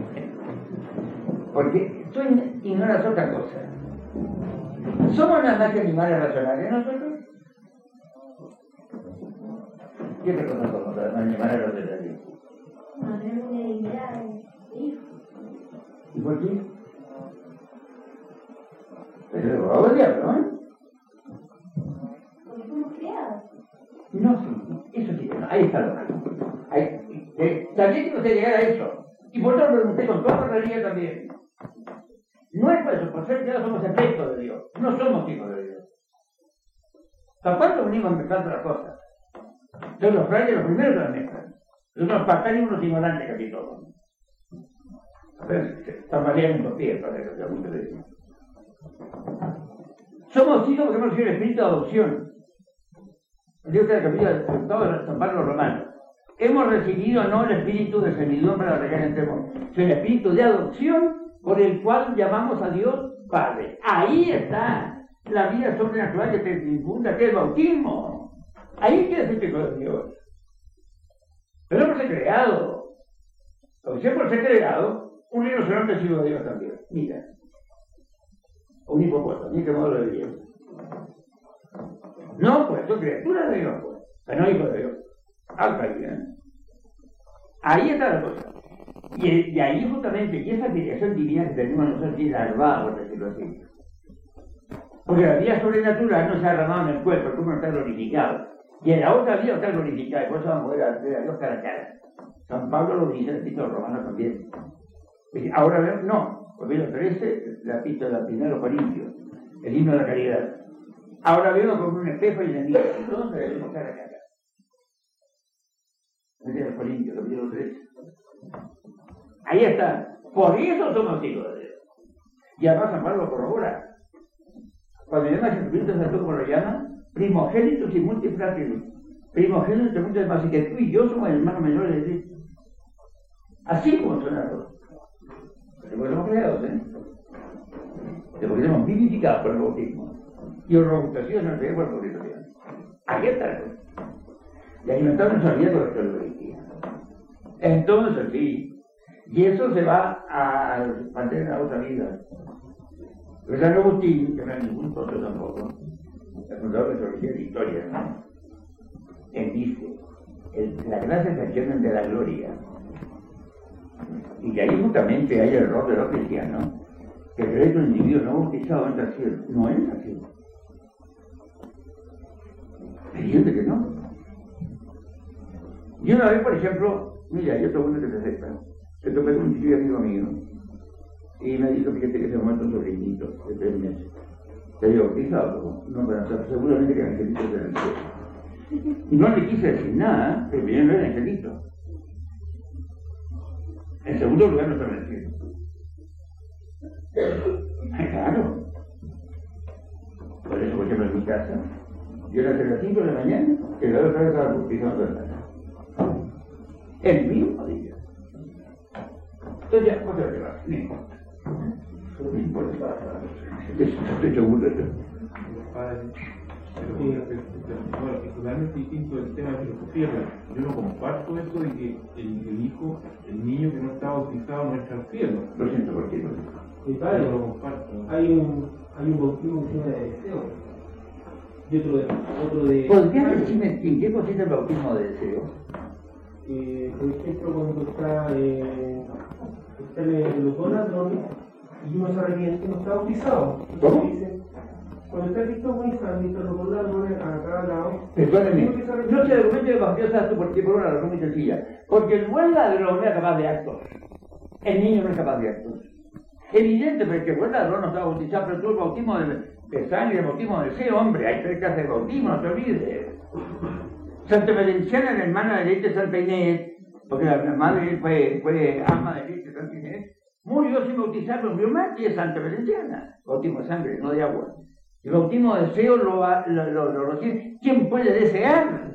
Porque tú ignoras otra cosa. ¿Somos nada más que animales racionales nosotros? ¿Qué otra cosa somos animales racionales? No tenemos una dignidad de hijo. ¿Y por qué? Pero lo hago el diablo, ¿eh? Porque fuimos criados. No, sí, eso sí, no, ahí está lo malo. Ahí, eh, también que no se llegara a eso. Y por eso lo pregunté con toda claridad también. No es por eso, por ser criados somos efectos de Dios, no somos hijos de Dios. Tampoco venimos a mezclar otras cosas. Entonces los frailes los primeros que las mezclan. Unos patanes y unos ignorantes casi todos. A ver, están variando los pies para que sea mucho de eso. Somos hijos porque hemos recibido el espíritu de adopción. El Dios de la capilla del Estado de San Pablo Romano. Hemos recibido no el espíritu de servidumbre para regar en temor, sino el espíritu de adopción por el cual llamamos a Dios Padre. Ahí está la vida sobrenatural que te infunda, que es el bautismo. Ahí queda ese hijo de Dios. Pero no por ser creado. Porque si por ser creado, un rinoceronte es hijo de Dios también. Mira. Un hipopótamo, ni que modo de Dios. No, pues son criaturas de Dios, pues. Pero no hijos de Dios. Alta vida. Ahí está la cosa. Y, y ahí justamente, y esa filiación divina que tenemos nosotros es larvada, por decirlo así. Porque la vida sobrenatural no se ha derramado en el cuerpo, como no está glorificado. Y en la otra vida está glorificada, y por eso vamos a poder hacer a Dios cara a cara. San Pablo lo dice en el título romano también. Ahora vemos, no, capítulo trece, la epístola primera de los Corintios, el himno de la caridad. Ahora vemos como un espejo y el enemigo, entonces vemos cara a cara. En los Corintios, capítulo trece. Ahí está. Por eso somos hijos de Dios. Y además San Pablo corrobora. Cuando llama a Jesucristo, ¿sabes cómo lo llama? Primogénitos y multifrágiles. Primogénitos y multifrágiles, así que tú y yo somos hermanos menores de Cristo. Así como son las dos. Porque somos creados, ¿eh? Porque somos vivificados por el bautismo. Y la bautización no se ve por la bautización. Ahí está la cosa. Y alimentarnos a vida con la teología. Entonces, sí. Y eso se va a mantener en la otra vida. Pero San Agustín, que no hay ningún tonto tampoco, el fundador de teología de historia, ¿no? Él dice, el, la clase se accionan de la gloria. Y que ahí justamente hay el error de los cristianos, que cree que un individuo no bautizado entra al cielo. No entra al cielo. Evidente que no. Y una vez, por ejemplo, mira, yo tengo uno que se sepa, que topé con un chico amigo mío, y me dijo, fíjate que se ha muerto un sobrinito de tres meses. ¿Te había bautizado? No, pero no, seguramente que el angelito se el cielo. Y no le quise decir nada, pero primero no era el angelito. En segundo lugar no estaba en el cielo. Claro. Por eso, por ejemplo, en mi casa, yo era a las cinco de la mañana, y la otra vez estaba bautizando en la casa. El mismo día. Entonces ya, ¿por qué lo llevas? No importa. No importa. Estoy seguro de eso. Bueno, es totalmente distinto del tema de filosofía, pero yo no comparto eso de que el, el hijo, el niño que no está bautizado no entra al cielo. Lo siento por ti. Sí, padre, no lo comparto. Hay un, hay un bautismo que se llama de deseo. Y otro de... Otro de ¿Podrías decirme en qué consiste el bautismo de deseo? Eh, por ejemplo, cuando está, eh, están en los dos ladrones y uno se arrepiente, no está bautizado. ¿Cómo? Dice, cuando está Cristo agonizando y están los dos ladrones a cada lado. Perdóneme, no se argumente de bautizo, ¿sabes tú por qué? Por una razón muy sencilla. Porque el buen ladrón es capaz de actos. El niño no es capaz de actos. Evidente, porque el buen ladrón no está bautizado, pero tú el bautismo de, de sangre, el bautismo de ese hombre, hay tres clases de bautismo, no te olvides. Santa Merenciana, la hermana de leche de Santa Inés, porque la madre fue, fue ama de leche de Santa Inés, murió sin bautizar, murió más y es Santa Merenciana. Bautismo de sangre, no de agua. El bautismo de deseo lo, lo, lo, lo recibe. ¿Quién puede desear?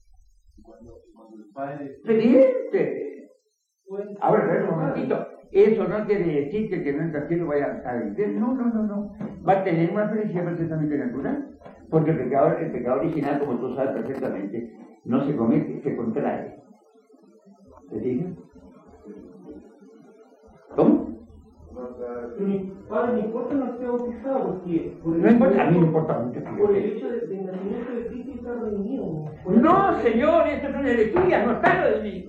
Evidente. Ahora, a ver un momentito. Eso no quiere decir que el que no entra al cielo vaya a vivir. No, no, no, no. Va a tener una felicidad perfectamente natural. Porque el pecado, el pecado original, como tú sabes perfectamente, no se comete, se contrae. ¿Te fijas? ¿Cómo? Padre, no importa no esté bautizado, porque... Por no importa, a mí me importa mucho. Por el hecho del de nacimiento de Cristo está redimido. No, señor, esto es una herejía, no está redimido.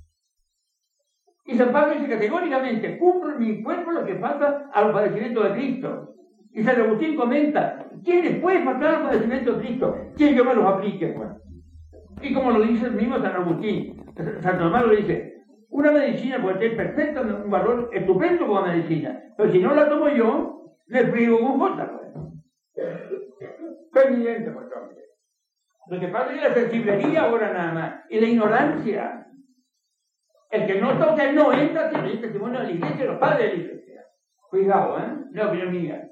Y San Pablo dice categóricamente, cumplo en mi cuerpo lo que falta al padecimiento de Cristo. Y San Agustín comenta, ¿quién les puede faltar al padecimiento de Cristo? ¿Quién que me los aplique, pues? Y como lo dice el mismo San Agustín, San Tomás lo dice, una medicina puede tener perfecto un valor estupendo como medicina, pero si no la tomo yo, le frigo con J, pues. Es evidente, pues, hombre. Lo que pasa es que la sensiblería ahora nada más, y la ignorancia. El que no toca, no entra, se le testimonio de la iglesia, los padres de la iglesia. Cuidado, ¿eh? No, opinión mía.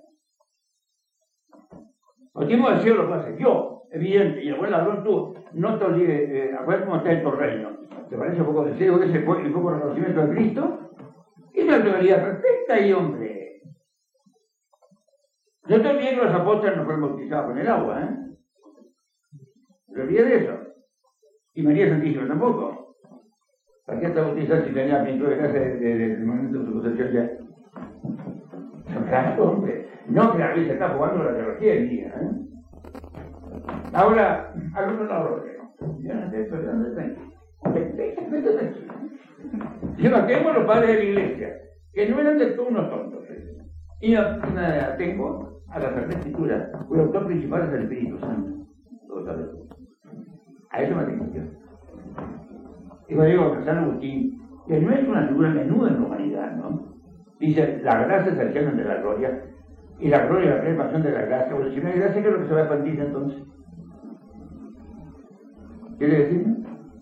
El tiempo del cielo lo puedo hacer yo, evidente, y el buen ladrón tú, no te olvides, eh, acuérdate cómo está en tu reino. ¿Te parece un poco de deseo ese el poco reconocimiento de Cristo? Es una realidad perfecta y hombre. No te olvides que los apóstoles no fueron bautizados con el agua, ¿eh? No te olvides de eso. Y María Santísima tampoco. ¿Para qué te bautizas si tenía pintura de casa desde el momento de su concepción ya? Claro, hombre. No que la Biblia está jugando la teología del día, ¿eh? Ahora, algunos no lo creo. Yo no sé, pero ¿dónde están? Yo no tengo los padres de la iglesia, que no eran del todo unos tontos. ¿eh? Y no, nada, tengo a la Sagrada Escritura, cuyo autor principal es el Espíritu Santo. Todo sabes. A eso me tengo yo. Y cuando digo a San Agustín, que no es una figura menuda en la humanidad, ¿no? Dice, la gracia es el germen de la gloria, y la gloria es la preparación de la gracia. Bueno, si no hay gracia, ¿qué es lo que se va a expandir entonces? ¿Quiere decir?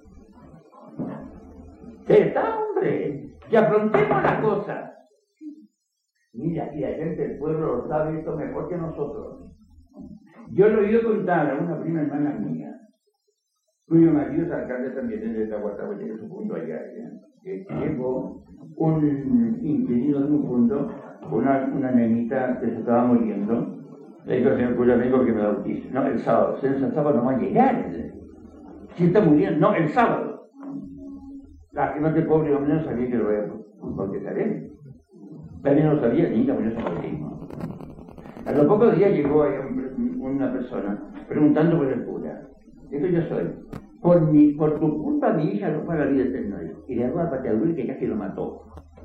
Que está, hombre, que afrontemos la cosa. Mira, y la gente del pueblo lo sabe esto mejor que nosotros. Yo lo he oído contar a una prima hermana mía, cuyo marido es alcalde también de Tahuatahuete, que es un punto allá, ¿eh? que llegó un inquilino de un punto, una, una nenita que se estaba muriendo, le dijo al señor cura, vengo que me bautice. No, el sábado, el señor sábado no va a llegar. Si está muriendo, no, el sábado. La que no te pobre hombre no sabía que lo iba a bautizar él. También no lo sabía, ni la murió su bautismo. A los pocos días llegó ahí una persona preguntando por el cura. Eso yo soy. Por, mi, por tu culpa mi hija no fue a la vida eterna. Y le hago a pateadura que casi lo mató.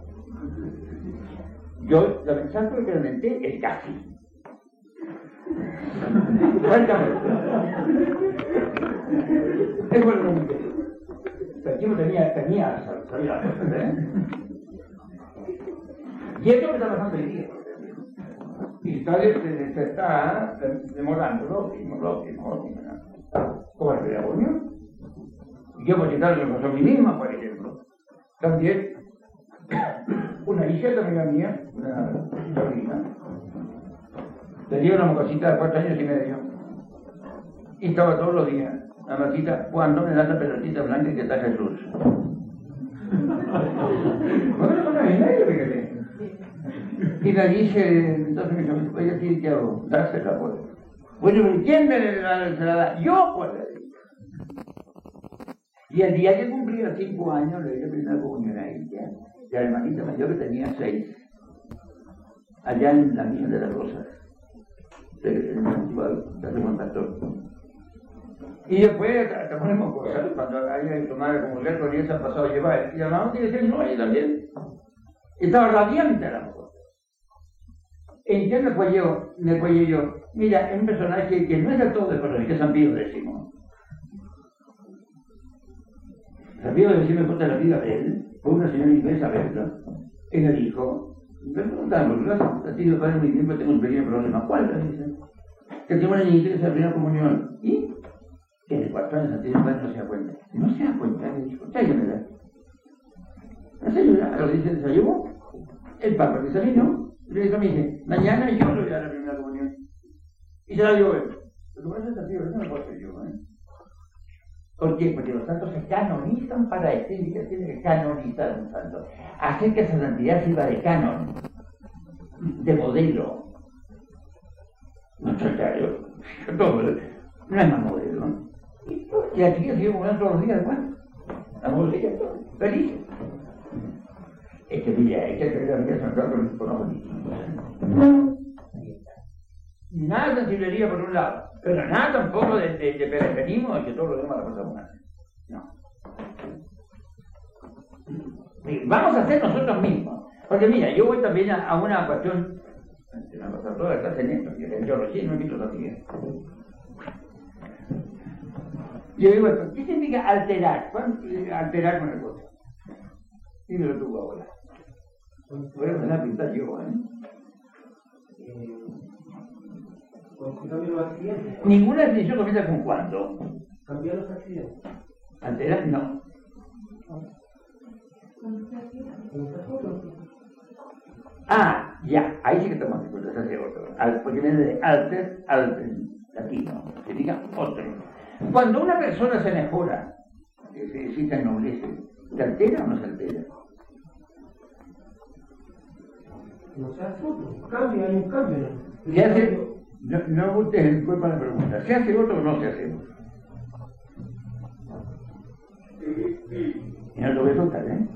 Yo, la mensaje que lamenté es casi. Francamente. Es bueno lo que digo. Pero yo no tenía, tenía, sabía las cosas, ¿eh? Y esto me está pasando hoy día. Y todavía se, se está demorando, lo óptimo, lo óptimo, lo óptimo. ¿Cómo es la reunión? Yo por citar lo que pasó a mí misma, por ejemplo. También, una hija de amiga mía, una sobrina, tenía una mocasita de cuatro años y medio. Y estaba todos los días, la masita, cuando me da la pelotita blanca que está Jesús. Bueno, no hay nadie, fíjate. Y la dije, entonces me dijo, oye, ¿sí qué hago? Dársela, pues. Bueno, ¿quién me la, se la da? Yo, pues. Y el día que cumplía cinco años, le di la primera comunión a ella. Y a la hermanita mayor que tenía seis, allá en la misa de las Rosas, en el antiguo San Pastor. Y después, te ponemos cosas, cuando haya que tomar como el resto, y se ha pasado a llevar. Y la mamá tiene que decir, no, ella también. Estaba radiante la mujer. ¿En qué me apoyé yo? Me apoyé yo. Mira, es un personaje que no es del todo de color, que es San Pío decimos. San Pío decimos me cuenta la vida de él, fue una señora inglesa a verla. Él le dijo, me preguntaron, ¿por qué ha sido padre muy tiempo? Tengo un pequeño problema. ¿Cuál? Le dice, que tengo una niñita que se abrió la comunión. ¿Y? Que de cuatro años antes de padre no se da cuenta. No se da cuenta, le dijo, tráigamela. La señora lo dice, se llevó. El papa que se vino, le dijo a mí, dice, mañana yo le voy a dar la primera comunión. Y se la dio él. Lo que pasa es así, eso no lo puedo hacer yo, ¿eh? ¿Por qué? Porque los santos se canonizan para esto, y que tiene que canonizar a un santo. Hacer que esa santidad sirva de canon, de modelo. No es contrario, todo, no es más modelo. Y la chiquilla sigue muriendo todos los días, bueno, la mujer feliz. Es que mira, es que la vida central con el conoce no. Nada de sensiblería por un lado, pero nada tampoco de, de, de peregrinismo y que todo lo demás la cosa buena. No. Vamos a hacer nosotros mismos. Porque mira, yo voy también a, a una cuestión, se me ha pasado toda la clase en esto, que yo recién no he visto también. Yo digo esto, ¿qué significa alterar? Alterar con el voto. Dímelo tú ahora. Voy a empezar a pintar yo, ¿eh? eh ¿Cambiar los accidentes? Ninguna definición comienza con cuándo. ¿Cambiar los accidentes? Alterar, no. Ah, ya, ahí sí que estamos de acuerdo, ese otro. Al, porque viene de alter, alter, latino, significa otro. Cuando una persona se mejora, que se, se ennoblece, ¿se altera o no se altera? No se hace otro. Cambio, hay un cambio. Se hace, no, no busques el cuerpo a la pregunta, ¿se hace otro o no se hace otro? Y no lo voy a soltar, ¿eh?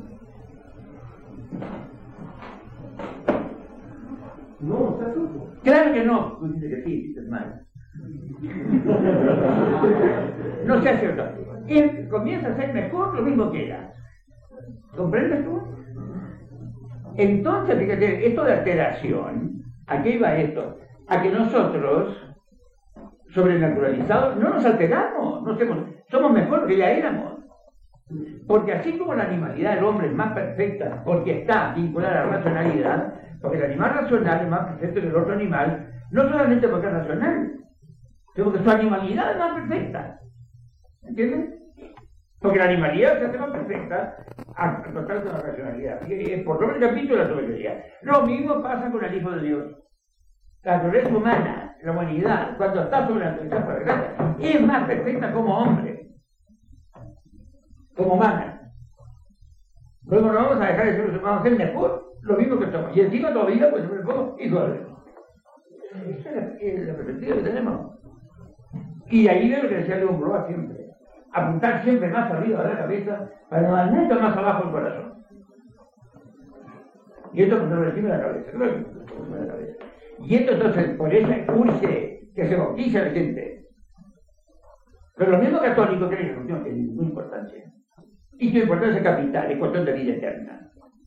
No, no se hace otro. Claro que no. Tú dices que sí, dices mal. No se hace otro. Él comienza a ser mejor lo mismo que era. ¿Comprendes tú? Entonces, fíjate, esto de alteración, ¿a qué iba esto? A que nosotros, sobrenaturalizados, no nos alteramos, no somos, somos mejor que ya éramos. Porque así como la animalidad del hombre es más perfecta, porque está vinculada a la racionalidad, porque el animal racional es más perfecto que el otro animal, no solamente porque es racional, sino porque su animalidad es más perfecta. ¿Entiendes? Porque la animalidad se hace más perfecta al tratarse de la racionalidad. Y es por todo el capítulo de la soberanía. Lo mismo pasa con el Hijo de Dios. La naturaleza humana, la humanidad, cuando está sobre la naturaleza por la gracia, es más perfecta como hombre, como humana. Luego no vamos a dejar de ser, vamos a ser mejor, lo mismo que somos. Y encima todavía, pues, me pongo hijo de Dios. Esa es la perspectiva que tenemos. Y ahí veo lo que decía León Blois siempre. Apuntar siempre más arriba de la cabeza para no dar nunca más abajo el corazón. Y esto por encima de la cabeza, creo que por encima de la cabeza. Y esto entonces, por ese curse que se bautiza la gente. Pero los mismos católicos creen que la religión tiene muy importancia. Y su importancia capital, es cuestión de vida eterna.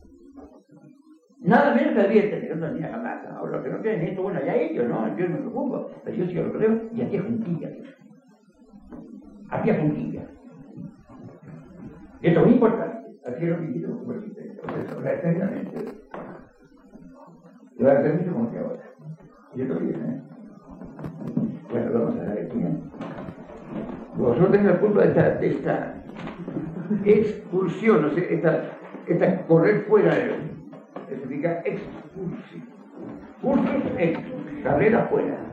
Nada menos que la vida eterna, no tenía jamás. Ahora los que no creen esto, bueno, ya ellos, ¿no? Yo no me preocupo, pero yo sí que lo creo, y aquí es juntilla. Aquí es juntilla. Esto es muy importante. Aquí es lo que quiero como existencia. La eternamente. Te va a hacer mucho como que ahora. Y esto viene, ¿eh? Bueno, vamos a dar aquí, ¿eh? Vosotros tenéis la culpa de esta, de esta expulsión, o sea, esta, esta correr fuera de él. Eso significa expulsión. Cursus ex, carrera fuera.